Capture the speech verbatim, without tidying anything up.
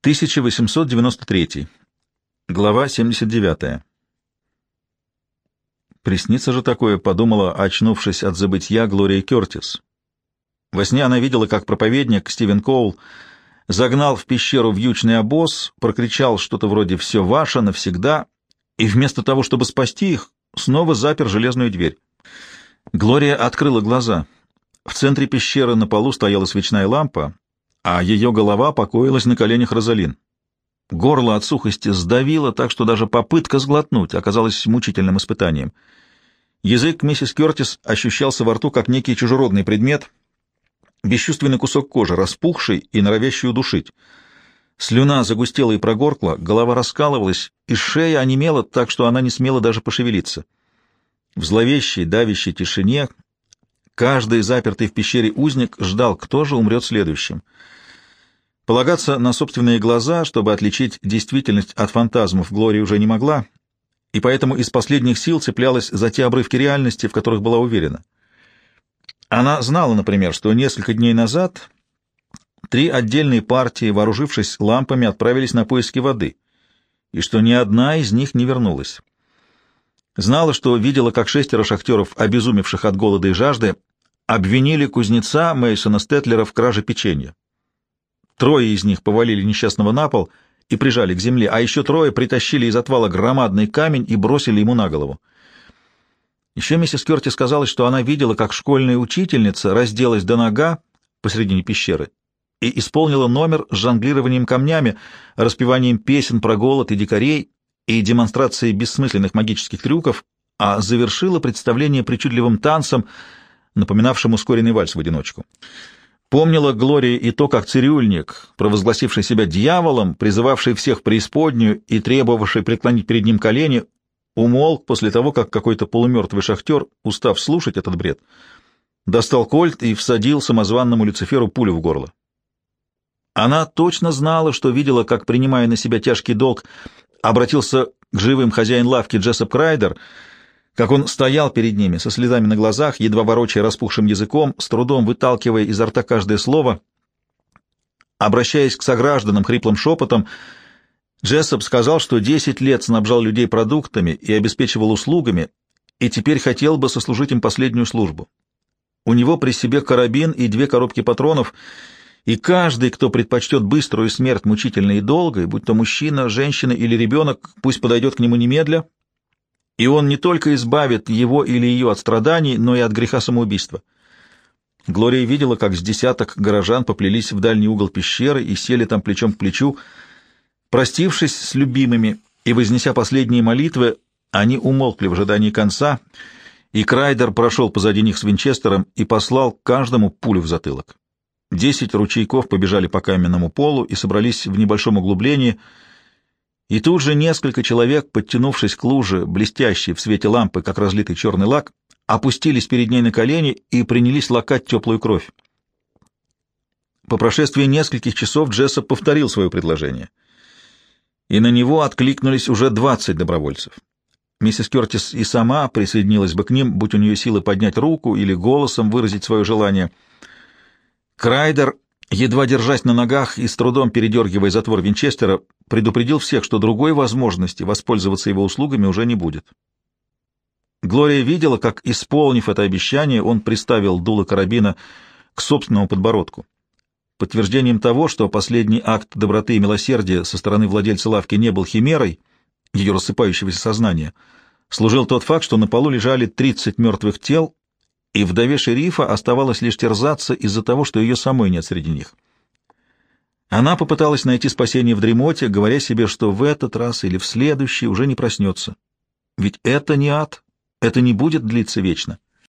тысяча восемьсот девяносто третий. Глава семьдесят девятая. Приснится же такое, подумала, очнувшись от забытья, Глория Кёртис. Во сне она видела, как проповедник Стивен Коул загнал в пещеру вьючный обоз, прокричал что-то вроде «все ваше навсегда», и вместо того, чтобы спасти их, снова запер железную дверь. Глория открыла глаза. В центре пещеры на полу стояла свечная лампа, а ее голова покоилась на коленях Розалин. Горло от сухости сдавило так, что даже попытка сглотнуть оказалась мучительным испытанием. Язык миссис Кёртис ощущался во рту, как некий чужеродный предмет, бесчувственный кусок кожи, распухший и норовящий удушить. Слюна загустела и прогоркла, голова раскалывалась, и шея онемела так, что она не смела даже пошевелиться. В зловещей, давящей тишине каждый запертый в пещере узник ждал, кто же умрет следующим. Полагаться на собственные глаза, чтобы отличить действительность от фантазмов, Глория уже не могла, и поэтому из последних сил цеплялась за те обрывки реальности, в которых была уверена. Она знала, например, что несколько дней назад три отдельные партии, вооружившись лампами, отправились на поиски воды, и что ни одна из них не вернулась. Знала, что видела, как шестеро шахтеров, обезумевших от голода и жажды, обвинили кузнеца Мейсона Стэтлера в краже печенья. Трое из них повалили несчастного на пол и прижали к земле, а еще трое притащили из отвала громадный камень и бросили ему на голову. Еще миссис Кёртис сказала, что она видела, как школьная учительница разделась до нога посредине пещеры и исполнила номер с жонглированием камнями, распеванием песен про голод и дикарей и демонстрацией бессмысленных магических трюков, а завершила представление причудливым танцем, напоминавшим ускоренный вальс в одиночку. Помнила Глория и то, как цирюльник, провозгласивший себя дьяволом, призывавший всех в преисподнюю и требовавший преклонить перед ним колени, умолк после того, как какой-то полумертвый шахтер, устав слушать этот бред, достал кольт и всадил самозванному Люциферу пулю в горло. Она точно знала, что видела, как, принимая на себя тяжкий долг, обратился к живым хозяин лавки Джессоп Крайдер, как он стоял перед ними со слезами на глазах, едва ворочая распухшим языком, с трудом выталкивая изо рта каждое слово. Обращаясь к согражданам хриплым шепотом, Джессоп сказал, что десять лет снабжал людей продуктами и обеспечивал услугами, и теперь хотел бы сослужить им последнюю службу. У него при себе карабин и две коробки патронов, и каждый, кто предпочтет быструю смерть мучительной и долгой, будь то мужчина, женщина или ребенок, пусть подойдет к нему немедля, и он не только избавит его или ее от страданий, но и от греха самоубийства. Глория видела, как с десяток горожан поплелись в дальний угол пещеры и сели там плечом к плечу. Простившись с любимыми и вознеся последние молитвы, они умолкли в ожидании конца, и Крайдер прошел позади них с винчестером и послал каждому пулю в затылок. Десять ручейков побежали по каменному полу и собрались в небольшом углублении, и тут же несколько человек, подтянувшись к луже, блестящей в свете лампы, как разлитый черный лак, опустились перед ней на колени и принялись лакать теплую кровь. По прошествии нескольких часов Джессоп повторил свое предложение, и на него откликнулись уже двадцать добровольцев. Миссис Кёртис и сама присоединилась бы к ним, будь у нее силы поднять руку или голосом выразить свое желание. Крайдер, едва держась на ногах и с трудом передергивая затвор винчестера, предупредил всех, что другой возможности воспользоваться его услугами уже не будет. Глория видела, как, исполнив это обещание, он приставил дуло карабина к собственному подбородку. Подтверждением того, что последний акт доброты и милосердия со стороны владельца лавки не был химерой ее рассыпающегося сознания, служил тот факт, что на полу лежали тридцать мертвых тел, и вдове шерифа оставалось лишь терзаться из-за того, что ее самой нет среди них. Она попыталась найти спасение в дремоте, говоря себе, что в этот раз или в следующий уже не проснется. Ведь это не ад, это не будет длиться вечно.